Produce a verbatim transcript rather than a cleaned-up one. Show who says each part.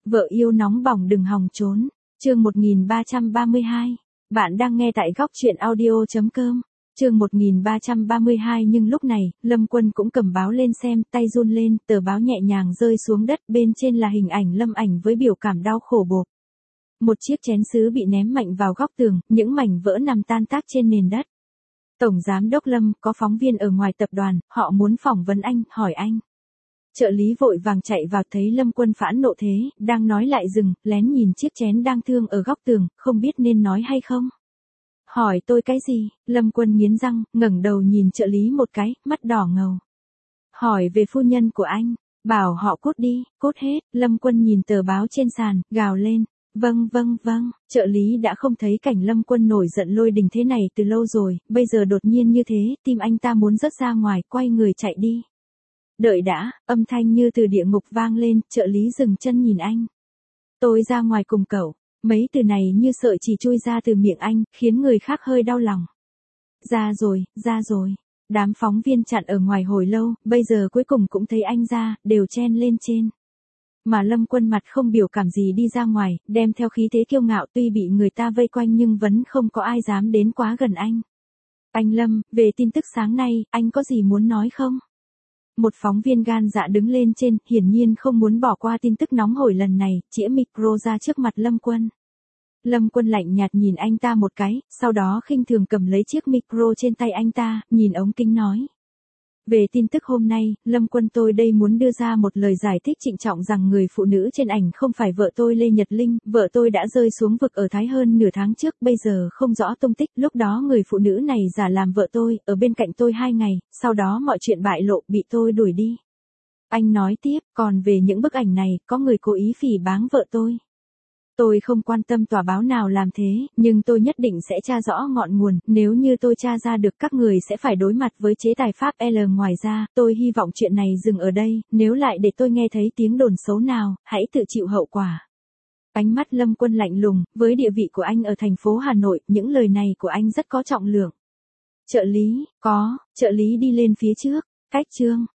Speaker 1: Vợ yêu nóng bỏng đừng hòng trốn. Chương một nghìn ba trăm ba mươi hai. Bạn đang nghe tại góc truyện audio.com. Chương một nghìn ba trăm ba mươi hai nhưng lúc này, Lâm Quân cũng cầm báo lên xem, tay run lên, tờ báo nhẹ nhàng rơi xuống đất, bên trên là hình ảnh Lâm Ảnh với biểu cảm đau khổ bộp. Một chiếc chén sứ bị ném mạnh vào góc tường, những mảnh vỡ nằm tan tác trên nền đất. Tổng giám đốc Lâm, có phóng viên ở ngoài tập đoàn, họ muốn phỏng vấn anh, hỏi anh. Trợ lý vội vàng chạy vào thấy Lâm Quân phẫn nộ thế, đang nói lại dừng, lén nhìn chiếc chén đang thương ở góc tường, không biết nên nói hay không. Hỏi tôi cái gì? Lâm Quân nghiến răng, ngẩng đầu nhìn trợ lý một cái, mắt đỏ ngầu. Hỏi về phu nhân của anh, bảo họ cút đi, cút hết. Lâm Quân nhìn tờ báo trên sàn, gào lên. Vâng vâng vâng, trợ lý đã không thấy cảnh Lâm Quân nổi giận lôi đình thế này từ lâu rồi, bây giờ đột nhiên như thế, tim anh ta muốn rớt ra ngoài, quay người chạy đi. Đợi đã, âm thanh như từ địa ngục vang lên, trợ lý dừng chân nhìn anh. Tôi ra ngoài cùng cậu, mấy từ này như sợi chỉ chui ra từ miệng anh, khiến người khác hơi đau lòng. Ra rồi, ra rồi, đám phóng viên chặn ở ngoài hồi lâu, bây giờ cuối cùng cũng thấy anh ra, đều chen lên trên. Mà Lâm Quân mặt không biểu cảm gì đi ra ngoài, đem theo khí thế kiêu ngạo tuy bị người ta vây quanh nhưng vẫn không có ai dám đến quá gần anh. Anh Lâm, về tin tức sáng nay, anh có gì muốn nói không? Một phóng viên gan dạ đứng lên trên, hiển nhiên không muốn bỏ qua tin tức nóng hổi lần này, chĩa micro ra trước mặt Lâm Quân. Lâm Quân lạnh nhạt nhìn anh ta một cái, sau đó khinh thường cầm lấy chiếc micro trên tay anh ta, nhìn ống kính nói. Về tin tức hôm nay, Lâm Quân tôi đây muốn đưa ra một lời giải thích trịnh trọng rằng người phụ nữ trên ảnh không phải vợ tôi Lê Nhật Linh, vợ tôi đã rơi xuống vực ở Thái hơn nửa tháng trước, bây giờ không rõ tung tích, lúc đó người phụ nữ này giả làm vợ tôi, ở bên cạnh tôi hai ngày, sau đó mọi chuyện bại lộ, bị tôi đuổi đi. Anh nói tiếp, còn về những bức ảnh này, có người cố ý phỉ báng vợ tôi. Tôi không quan tâm tòa báo nào làm thế, nhưng tôi nhất định sẽ tra rõ ngọn nguồn, nếu như tôi tra ra được các người sẽ phải đối mặt với chế tài pháp L. Ngoài ra, tôi hy vọng chuyện này dừng ở đây, nếu lại để tôi nghe thấy tiếng đồn xấu nào, hãy tự chịu hậu quả. Ánh mắt Lâm Quân lạnh lùng, với địa vị của anh ở thành phố Hà Nội, những lời này của anh rất có trọng lượng. Trợ lý, có, trợ lý đi lên phía trước, cách chương.